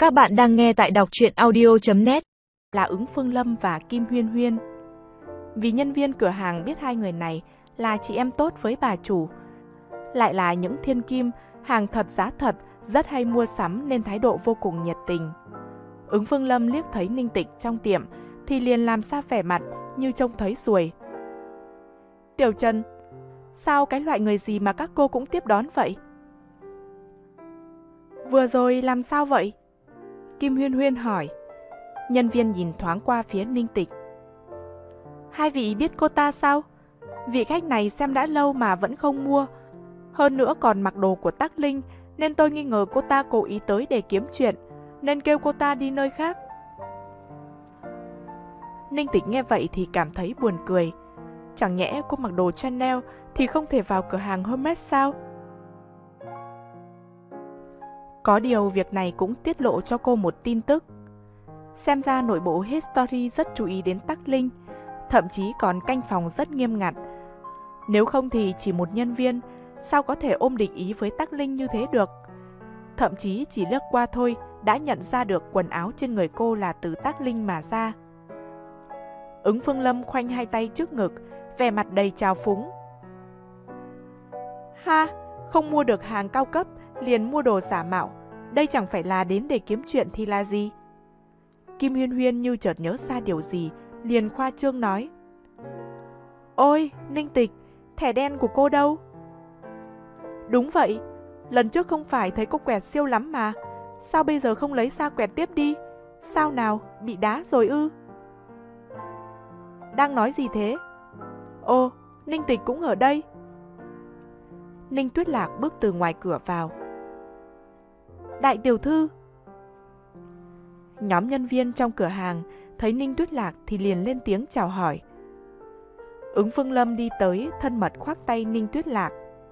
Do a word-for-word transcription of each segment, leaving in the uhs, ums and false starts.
Các bạn đang nghe tại đọc truyện audio chấm net. Là Ứng Phương Lâm và Kim Huyên Huyên. Vì nhân viên cửa hàng biết hai người này là chị em tốt với bà chủ, lại là những thiên kim, hàng thật giá thật, rất hay mua sắm nên thái độ vô cùng nhiệt tình. Ứng Phương Lâm liếc thấy Ninh Tịch trong tiệm thì liền làm ra vẻ mặt như trông thấy ruồi. Tiểu Trần, sao cái loại người gì mà các cô cũng tiếp đón vậy? Vừa rồi làm sao vậy? Kim Huyên Huyên hỏi. Nhân viên nhìn thoáng qua phía Ninh Tịch. Hai vị biết cô ta sao? Vị khách này xem đã lâu mà vẫn không mua. Hơn nữa còn mặc đồ của Tắc Linh, nên tôi nghi ngờ cô ta cố ý tới để kiếm chuyện, nên kêu cô ta đi nơi khác. Ninh Tịch nghe vậy thì cảm thấy buồn cười. Chẳng nhẽ cô mặc đồ Chanel thì không thể vào cửa hàng Hermes sao? Có điều việc này cũng tiết lộ cho cô một tin tức. Xem ra nội bộ History rất chú ý đến Tắc Linh, thậm chí còn canh phòng rất nghiêm ngặt. Nếu không thì chỉ một nhân viên, sao có thể ôm địch ý với Tắc Linh như thế được? Thậm chí chỉ lướt qua thôi đã nhận ra được quần áo trên người cô là từ Tắc Linh mà ra. Ứng Phương Lâm khoanh hai tay trước ngực, vẻ mặt đầy trào phúng. Ha, không mua được hàng cao cấp liền mua đồ giả mạo, đây chẳng phải là đến để kiếm chuyện thì là gì? Kim Huyên Huyên như chợt nhớ ra điều gì, liền khoa trương nói. Ôi, Ninh Tịch, thẻ đen của cô đâu? Đúng vậy, lần trước không phải thấy cô quẹt siêu lắm mà, sao bây giờ không lấy ra quẹt tiếp đi? Sao nào, bị đá rồi ư? Đang nói gì thế? Ồ, Ninh Tịch cũng ở đây. Ninh Tuyết Lạc bước từ ngoài cửa vào. Đại tiểu thư. Nhóm nhân viên trong cửa hàng thấy Ninh Tuyết Lạc thì liền lên tiếng chào hỏi. Ứng Phương Lâm đi tới thân mật khoác tay Ninh Tuyết Lạc.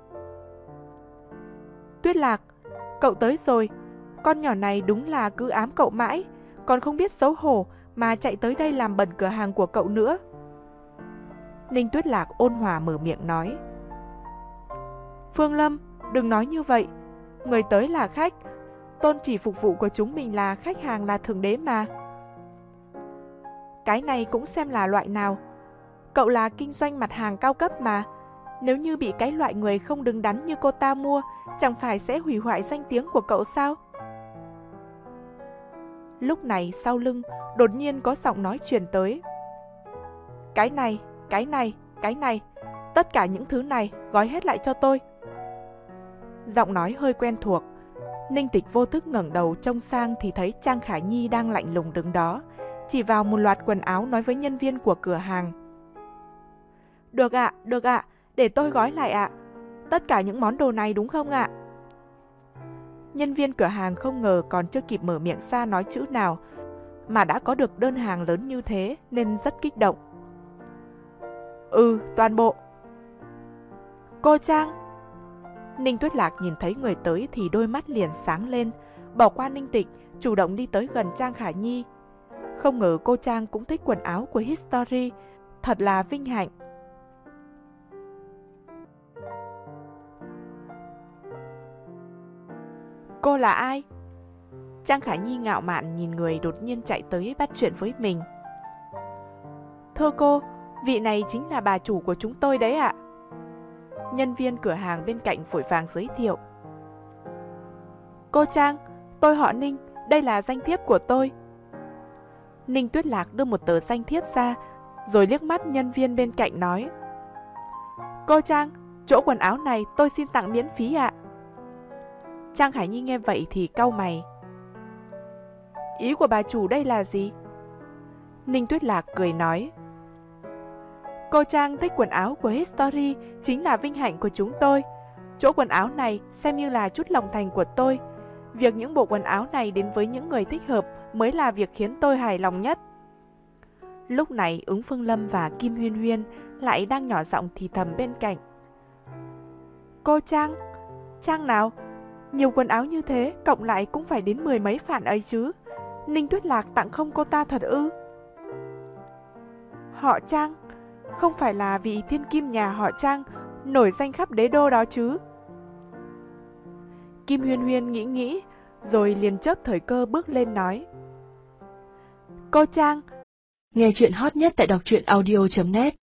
Tuyết Lạc, cậu tới rồi. Con nhỏ này đúng là cứ ám cậu mãi, còn không biết xấu hổ mà chạy tới đây làm bẩn cửa hàng của cậu nữa. Ninh Tuyết Lạc ôn hòa mở miệng nói. Phương Lâm, đừng nói như vậy. Người tới là khách, tôn chỉ phục vụ của chúng mình là khách hàng là thượng đế mà. Cái này cũng xem là loại nào. Cậu là kinh doanh mặt hàng cao cấp mà. Nếu như bị cái loại người không đứng đắn như cô ta mua, chẳng phải sẽ hủy hoại danh tiếng của cậu sao? Lúc này sau lưng đột nhiên có giọng nói truyền tới. Cái này, cái này, cái này, tất cả những thứ này gói hết lại cho tôi. Giọng nói hơi quen thuộc. Ninh Tịch vô thức ngẩng đầu trông sang thì thấy Trang Khả Nhi đang lạnh lùng đứng đó, chỉ vào một loạt quần áo nói với nhân viên của cửa hàng. Được ạ, được ạ, để tôi gói lại ạ. Tất cả những món đồ này đúng không ạ? Nhân viên cửa hàng không ngờ còn chưa kịp mở miệng ra nói chữ nào mà đã có được đơn hàng lớn như thế nên rất kích động. Ừ, toàn bộ. Cô Trang. Ninh Tuyết Lạc nhìn thấy người tới thì đôi mắt liền sáng lên, bỏ qua Ninh Tịch, chủ động đi tới gần Trang Khả Nhi. Không ngờ cô Trang cũng thích quần áo của History, thật là vinh hạnh. Cô là ai? Trang Khả Nhi ngạo mạn nhìn người đột nhiên chạy tới bắt chuyện với mình. Thưa cô, vị này chính là bà chủ của chúng tôi đấy ạ. Nhân viên cửa hàng bên cạnh vội vàng giới thiệu. Cô Trang, tôi họ Ninh, đây là danh thiếp của tôi. Ninh Tuyết Lạc đưa một tờ danh thiếp ra, rồi liếc mắt nhân viên bên cạnh nói. Cô Trang, chỗ quần áo này tôi xin tặng miễn phí ạ. Trang Khả Nhi nghe vậy thì cau mày. Ý của bà chủ đây là gì? Ninh Tuyết Lạc cười nói. Cô Trang thích quần áo của History chính là vinh hạnh của chúng tôi. Chỗ quần áo này xem như là chút lòng thành của tôi. Việc những bộ quần áo này đến với những người thích hợp mới là việc khiến tôi hài lòng nhất. Lúc này Ứng Phương Lâm và Kim Huyên Huyên lại đang nhỏ giọng thì thầm bên cạnh. Cô Trang? Trang nào? Nhiều quần áo như thế cộng lại cũng phải đến mười mấy phản ấy chứ. Ninh Tuyết Lạc tặng không cô ta thật ư? Họ Trang? Không phải là vị thiên kim nhà họ Trang nổi danh khắp đế đô đó chứ? Kim Huyên Huyên nghĩ nghĩ, rồi liền chớp thời cơ bước lên nói. Cô Trang. Nghe chuyện hot nhất tại đọc truyện audio chấm net.